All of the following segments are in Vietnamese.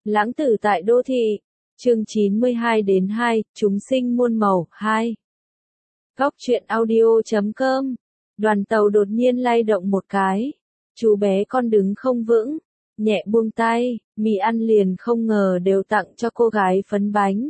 Lãng tử tại đô thị. Chương 92 đến 2, chúng sinh muôn màu, 2. Góc truyện audio.com. Đoàn tàu đột nhiên lay động một cái. Chú bé con đứng không vững, nhẹ buông tay, mì ăn liền không ngờ đều tặng cho cô gái phấn bánh.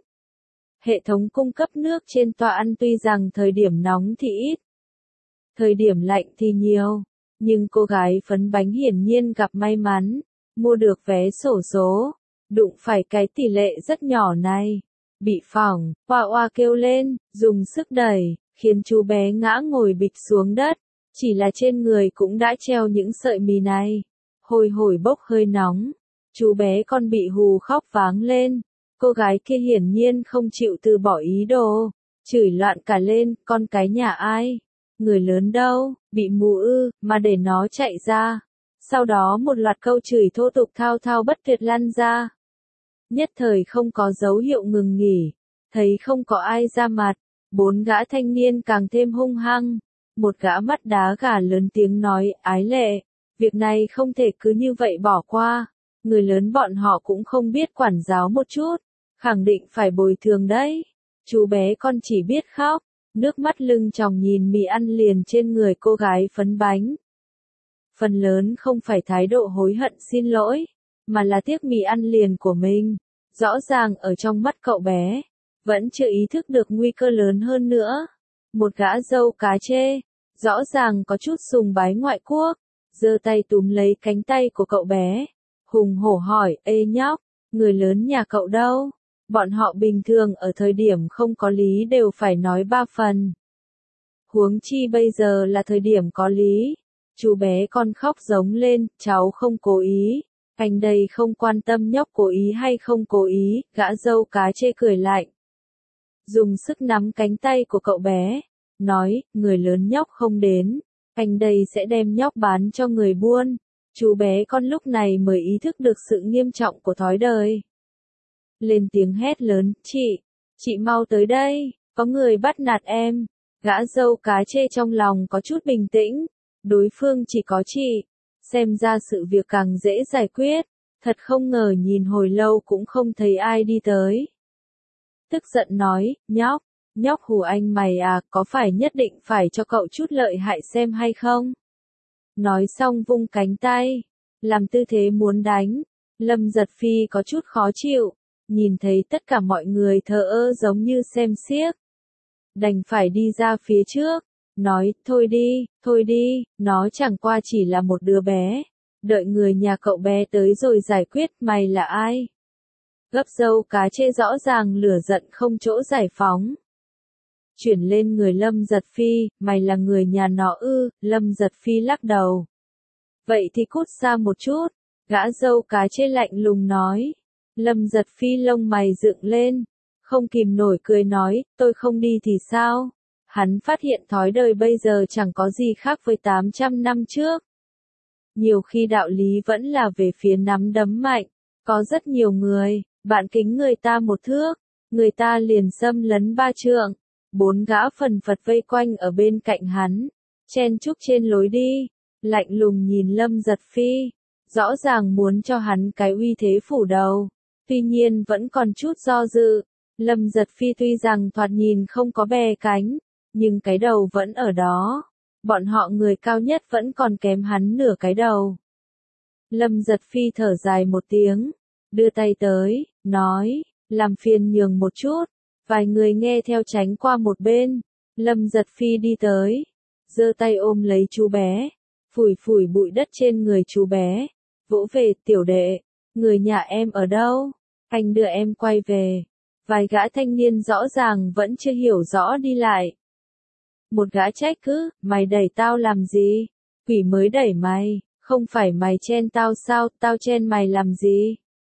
Hệ thống cung cấp nước trên toa ăn tuy rằng thời điểm nóng thì ít, thời điểm lạnh thì nhiều, nhưng cô gái phấn bánh hiển nhiên gặp may mắn, mua được vé xổ số, đụng phải cái tỷ lệ rất nhỏ này. Bị phỏng, oa oa kêu lên, dùng sức đẩy, khiến chú bé ngã ngồi bịch xuống đất, chỉ là trên người cũng đã treo những sợi mì này, hôi hổi bốc hơi nóng. Chú bé con bị hù khóc váng lên, cô gái kia hiển nhiên không chịu từ bỏ ý đồ, chửi loạn cả lên, con cái nhà ai? Người lớn đâu, bị mù ư, mà để nó chạy ra. Sau đó một loạt câu chửi thô tục thao thao bất tuyệt lan ra. Nhất thời không có dấu hiệu ngừng nghỉ, thấy không có ai ra mặt, bốn gã thanh niên càng thêm hung hăng. Một gã mắt đá gà lớn tiếng nói, ái lệ, việc này không thể cứ như vậy bỏ qua, người lớn bọn họ cũng không biết quản giáo một chút, khẳng định phải bồi thường đấy. Chú bé con chỉ biết khóc, nước mắt lưng tròng nhìn mì ăn liền trên người cô gái phấn bánh. Phần lớn không phải thái độ hối hận xin lỗi, mà là tiếc mì ăn liền của mình. Rõ ràng ở trong mắt cậu bé, vẫn chưa ý thức được nguy cơ lớn hơn nữa. Một gã dâu cá chê, rõ ràng có chút sùng bái ngoại quốc, giơ tay túm lấy cánh tay của cậu bé, hùng hổ hỏi, ê nhóc, người lớn nhà cậu đâu? Bọn họ bình thường ở thời điểm không có lý đều phải nói ba phần. Huống chi bây giờ là thời điểm có lý. Chú bé con khóc giống lên, cháu không cố ý. Anh đây không quan tâm nhóc cố ý hay không cố ý, gã dâu cá chê cười lạnh. Dùng sức nắm cánh tay của cậu bé, nói, người lớn nhóc không đến, anh đây sẽ đem nhóc bán cho người buôn. Chú bé con lúc này mới ý thức được sự nghiêm trọng của thói đời. Lên tiếng hét lớn, chị mau tới đây, có người bắt nạt em. Gã dâu cá chê trong lòng có chút bình tĩnh, đối phương chỉ có chị, xem ra sự việc càng dễ giải quyết, thật không ngờ nhìn hồi lâu cũng không thấy ai đi tới. Tức giận nói, nhóc hù anh mày à, có phải nhất định phải cho cậu chút lợi hại xem hay không? Nói xong vung cánh tay, làm tư thế muốn đánh. Lâm Giật Phi có chút khó chịu, nhìn thấy tất cả mọi người thờ ơ giống như xem xiếc, đành phải đi ra phía trước, nói, thôi đi, nó chẳng qua chỉ là một đứa bé, đợi người nhà cậu bé tới rồi giải quyết, mày là ai? Gấp dâu cá chê rõ ràng lửa giận không chỗ giải phóng. Chuyển lên người Lâm Giật Phi, mày là người nhà nó ư? Lâm Giật Phi lắc đầu. Vậy thì cút xa một chút, gã dâu cá chê lạnh lùng nói. Lâm Giật Phi lông mày dựng lên, không kìm nổi cười nói, tôi không đi thì sao? Hắn phát hiện thói đời bây giờ chẳng có gì khác với 800 năm trước. Nhiều khi đạo lý vẫn là về phía nắm đấm mạnh, có rất nhiều người, bạn kính người ta một thước, người ta liền xâm lấn ba trượng. Bốn gã phần phật vây quanh ở bên cạnh hắn, chen chúc trên lối đi, lạnh lùng nhìn Lâm Giật Phi, rõ ràng muốn cho hắn cái uy thế phủ đầu, tuy nhiên vẫn còn chút do dự. Lâm Giật Phi tuy rằng thoạt nhìn không có bè cánh, nhưng cái đầu vẫn ở đó, bọn họ người cao nhất vẫn còn kém hắn nửa cái đầu. Lâm Giật Phi thở dài một tiếng, đưa tay tới, nói, làm phiền nhường một chút. Vài người nghe theo tránh qua một bên. Lâm Giật Phi đi tới, giơ tay ôm lấy chú bé, phủi phủi bụi đất trên người chú bé, vỗ về, tiểu đệ, người nhà em ở đâu? Anh đưa em quay về. Vài gã thanh niên rõ ràng vẫn chưa hiểu rõ đi lại. Một gã trách cứ, mày đẩy tao làm gì? Quỷ mới đẩy mày, không phải mày chen tao sao, tao chen mày làm gì?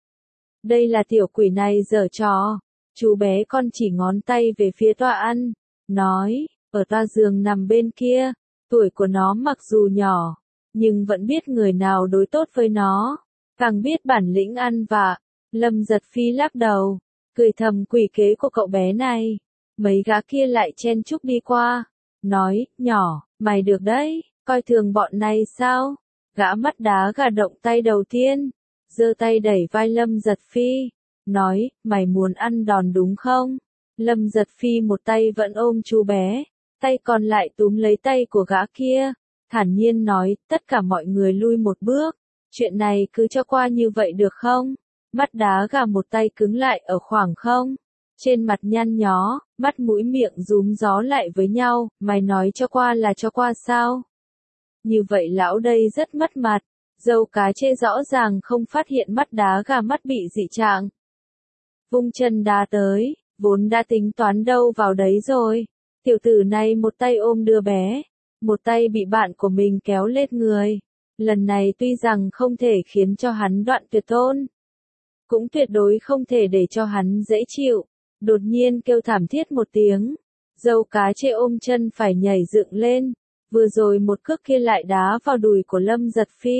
Đây là tiểu quỷ này giở trò. Chú bé con chỉ ngón tay về phía toa ăn, nói, ở toa giường nằm bên kia, tuổi của nó mặc dù nhỏ, nhưng vẫn biết người nào đối tốt với nó, càng biết bản lĩnh ăn vạ. Lâm Giật Phi lắc đầu, cười thầm quỷ kế của cậu bé này. Mấy gã kia lại chen chúc đi qua, nói, nhỏ, mày được đấy, coi thường bọn này sao? Gã mắt đá gà động tay đầu tiên, giơ tay đẩy vai Lâm Giật Phi, nói, mày muốn ăn đòn đúng không? Lâm Giật Phi một tay vẫn ôm chú bé, tay còn lại túm lấy tay của gã kia, thản nhiên nói, tất cả mọi người lui một bước, chuyện này cứ cho qua như vậy được không? Mắt đá gà một tay cứng lại ở khoảng không, trên mặt nhăn nhó, mắt mũi miệng rúm gió lại với nhau, mày nói cho qua là cho qua sao? Như vậy lão đây rất mất mặt, dâu cá chê rõ ràng không phát hiện mắt đá gà mắt bị dị trạng. Vung chân đá tới, vốn đã tính toán đâu vào đấy rồi. Tiểu tử này một tay ôm đứa bé, một tay bị bạn của mình kéo lên người. Lần này tuy rằng không thể khiến cho hắn đoạn tuyệt tôn, cũng tuyệt đối không thể để cho hắn dễ chịu. Đột nhiên kêu thảm thiết một tiếng, dâu cá chê ôm chân phải nhảy dựng lên, vừa rồi một cước kia lại đá vào đùi của Lâm Giật Phi.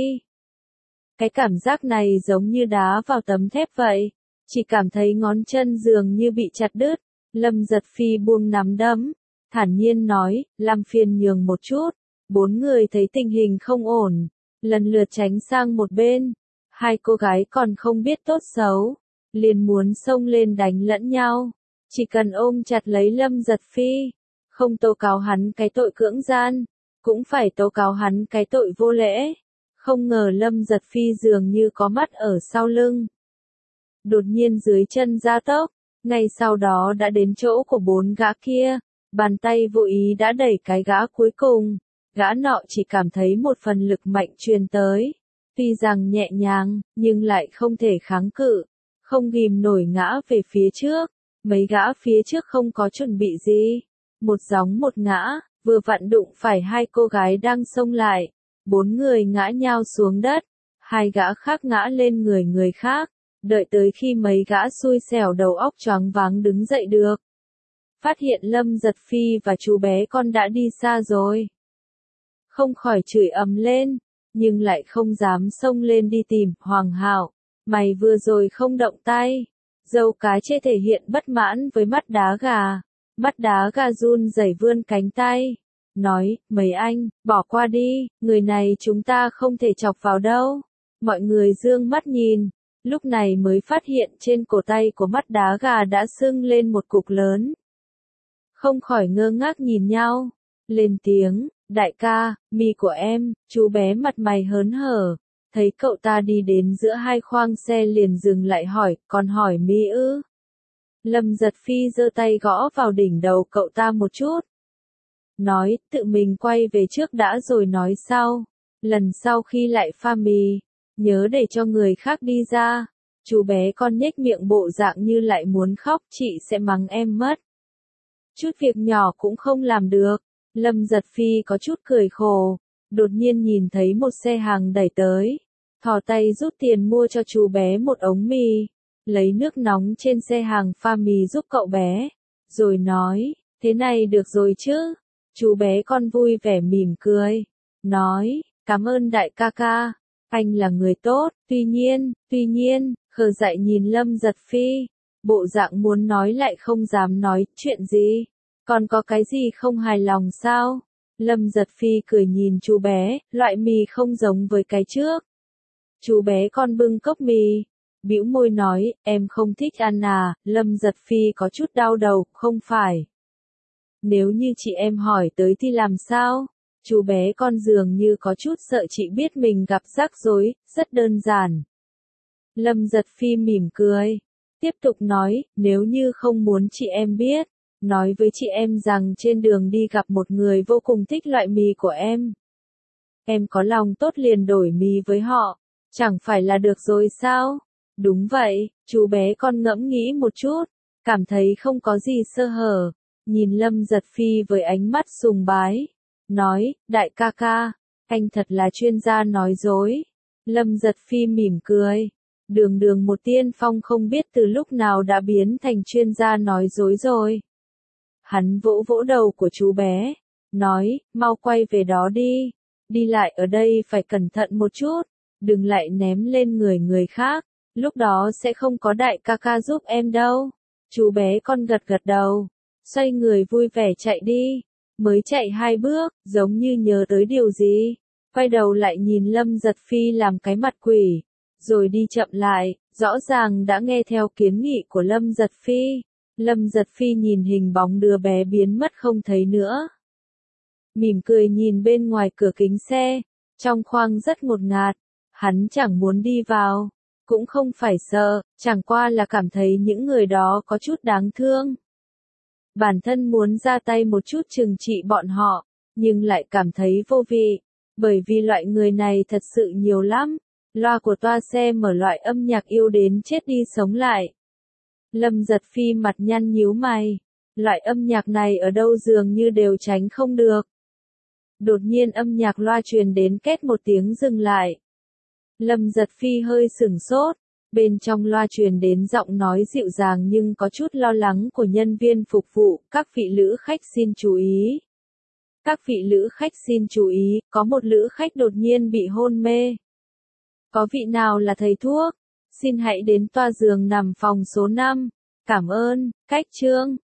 Cái cảm giác này giống như đá vào tấm thép vậy, chỉ cảm thấy ngón chân dường như bị chặt đứt. Lâm Giật Phi buông nắm đấm, thản nhiên nói, làm phiền nhường một chút. Bốn người thấy tình hình không ổn, lần lượt tránh sang một bên. Hai cô gái còn không biết tốt xấu, liền muốn xông lên đánh lẫn nhau. Chỉ cần ôm chặt lấy Lâm Giật Phi, không tố cáo hắn cái tội cưỡng gian, cũng phải tố cáo hắn cái tội vô lễ. Không ngờ Lâm Giật Phi dường như có mắt ở sau lưng. Đột nhiên dưới chân gia tốc, ngay sau đó đã đến chỗ của bốn gã kia, bàn tay vô ý đã đẩy cái gã cuối cùng. Gã nọ chỉ cảm thấy một phần lực mạnh truyền tới, tuy rằng nhẹ nhàng, nhưng lại không thể kháng cự, không ghim nổi ngã về phía trước. Mấy gã phía trước không có chuẩn bị gì, một gióng một ngã, vừa vặn đụng phải hai cô gái đang xông lại. Bốn người ngã nhao xuống đất, hai gã khác ngã lên người khác, đợi tới khi mấy gã xui xẻo đầu óc choáng váng đứng dậy được. Phát hiện Lâm Giật Phi và chú bé con đã đi xa rồi. Không khỏi chửi ầm lên, nhưng lại không dám xông lên đi tìm. Hoàng Hạo, mày vừa rồi không động tay. Dâu cá chê thể hiện bất mãn với mắt đá gà. Mắt đá gà run rẩy vươn cánh tay, nói, mấy anh, bỏ qua đi, người này chúng ta không thể chọc vào đâu. Mọi người dương mắt nhìn, lúc này mới phát hiện trên cổ tay của mắt đá gà đã sưng lên một cục lớn. Không khỏi ngơ ngác nhìn nhau, lên tiếng, đại ca, mì của em. Chú bé mặt mày hớn hở, thấy cậu ta đi đến giữa hai khoang xe liền dừng lại hỏi, còn hỏi mì ư? Lâm Giật Phi giơ tay gõ vào đỉnh đầu cậu ta một chút, nói, tự mình quay về trước đã rồi nói sau. Lần sau khi lại pha mì, nhớ để cho người khác đi ra. Chú bé con nhếch miệng bộ dạng như lại muốn khóc, chị sẽ mắng em mất. Chút việc nhỏ cũng không làm được. Lâm Giật Phi có chút cười khổ, đột nhiên nhìn thấy một xe hàng đẩy tới, thò tay rút tiền mua cho chú bé một ống mì, lấy nước nóng trên xe hàng pha mì giúp cậu bé, rồi nói, thế này được rồi chứ? Chú bé con vui vẻ mỉm cười, nói, cảm ơn đại ca ca, anh là người tốt. Tuy nhiên, khờ dại nhìn Lâm Giật Phi, bộ dạng muốn nói lại không dám nói, chuyện gì? Còn có cái gì không hài lòng sao? Lâm Giật Phi cười nhìn chú bé, loại mì không giống với cái trước. Chú bé con bưng cốc mì, bĩu môi nói, em không thích ăn à? Lâm Giật Phi có chút đau đầu, không phải. Nếu như chị em hỏi tới thì làm sao? Chú bé con dường như có chút sợ chị biết mình gặp rắc rối, rất đơn giản. Lâm Giật Phi mỉm cười, tiếp tục nói, nếu như không muốn chị em biết, nói với chị em rằng trên đường đi gặp một người vô cùng thích loại mì của em. Em có lòng tốt liền đổi mì với họ, chẳng phải là được rồi sao? Đúng vậy, chú bé con ngẫm nghĩ một chút, cảm thấy không có gì sơ hở, nhìn Lâm Giật Phi với ánh mắt sùng bái, nói, đại ca ca, anh thật là chuyên gia nói dối. Lâm Giật Phi mỉm cười, đường một tiên phong không biết từ lúc nào đã biến thành chuyên gia nói dối rồi. Hắn vỗ vỗ đầu của chú bé, nói, mau quay về đó đi, đi lại ở đây phải cẩn thận một chút, đừng lại ném lên người khác, lúc đó sẽ không có đại ca ca giúp em đâu. Chú bé con gật gật đầu, xoay người vui vẻ chạy đi, mới chạy 2 bước, giống như nhớ tới điều gì, quay đầu lại nhìn Lâm Giật Phi làm cái mặt quỷ, rồi đi chậm lại, rõ ràng đã nghe theo kiến nghị của Lâm Giật Phi. Lâm Giật Phi nhìn hình bóng đứa bé biến mất không thấy nữa. Mỉm cười nhìn bên ngoài cửa kính xe, trong khoang rất ngột ngạt, hắn chẳng muốn đi vào, cũng không phải sợ, chẳng qua là cảm thấy những người đó có chút đáng thương. Bản thân muốn ra tay một chút trừng trị bọn họ, nhưng lại cảm thấy vô vị, bởi vì loại người này thật sự nhiều lắm. Loa của toa xe mở loại âm nhạc yêu đến chết đi sống lại. Lâm Giật Phi mặt nhăn nhíu mày, loại âm nhạc này ở đâu dường như đều tránh không được. Đột nhiên âm nhạc loa truyền đến két một tiếng dừng lại. Lâm Giật Phi hơi sửng sốt, bên trong loa truyền đến giọng nói dịu dàng nhưng có chút lo lắng của nhân viên phục vụ, các vị lữ khách xin chú ý. Các vị lữ khách xin chú ý, có một lữ khách đột nhiên bị hôn mê. Có vị nào là thầy thuốc? Xin hãy đến toa giường nằm phòng số 5. Cảm ơn, Cách Trương.